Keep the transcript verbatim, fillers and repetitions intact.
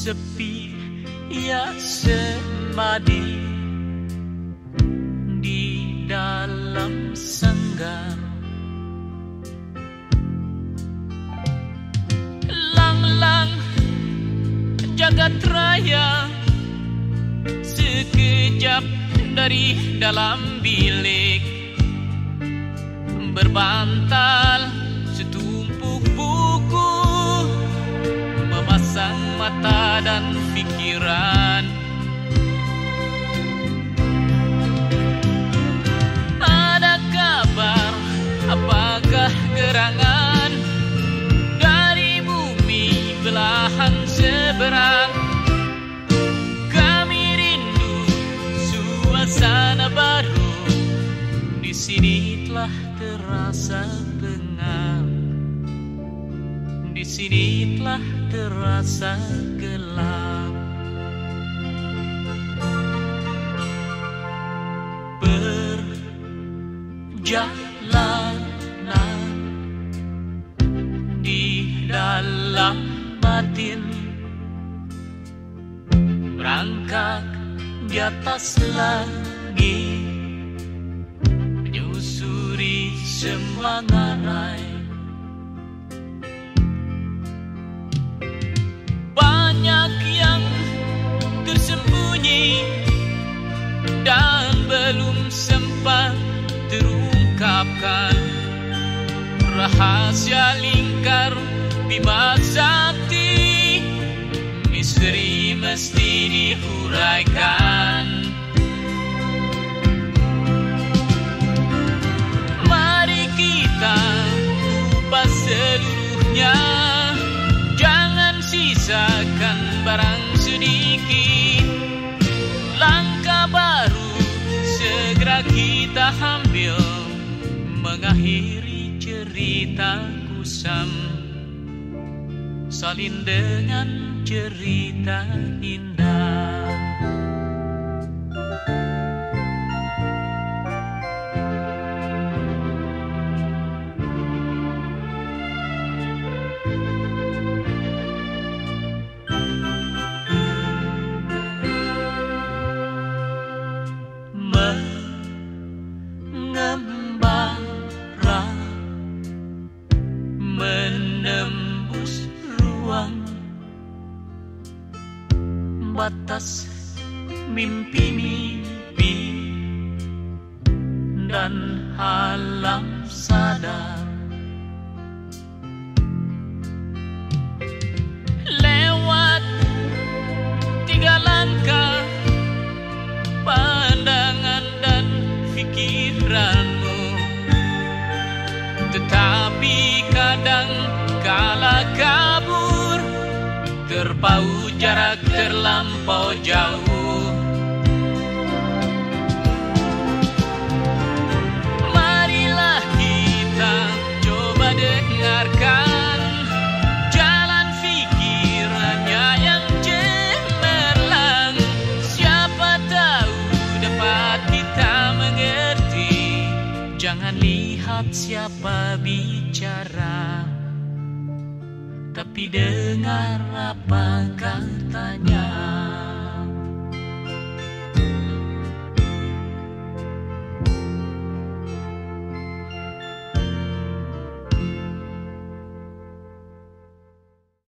sepi ya semadi di dalam sanggar. Lang-lang jagat raya sekejap dari dalam bilik, berbantal setumpuk buku, memasang mata dan pikiran. Ada kabar, apakah gerangan dari bumi belahan seberang? Kami rindu suasana baru, di sini telah terasa pengap, di sini telah terasa gelap. Perjalanan di dalam batin, merangkak di atas langit, menyusuri semua ngarai. Banyak yang tersembunyi dan belum sempat terungkapkan, rahasia lingkar Bima Sakti, misteri mesti dihuraikan. Mari kita ubah seluruhnya, jangan sisakan barang sedikit. Langkah baru segera kita ambil, mengakhiri cerita kusam, salin dengan cerita indah. Mengembara menembus ruang batas mimpi-mimpi dan alam sadar. Lewat tiga langkah pandangan dan pikiranmu, tetapi kadang kala kabur, terpaut jarak terlampau jauh. Marilah kita coba dengarkan jalan pikirannya yang cemerlang. Siapa tahu dapat kita mengerti. Jangan lihat siapa bicara, tapi dengar apa katanya.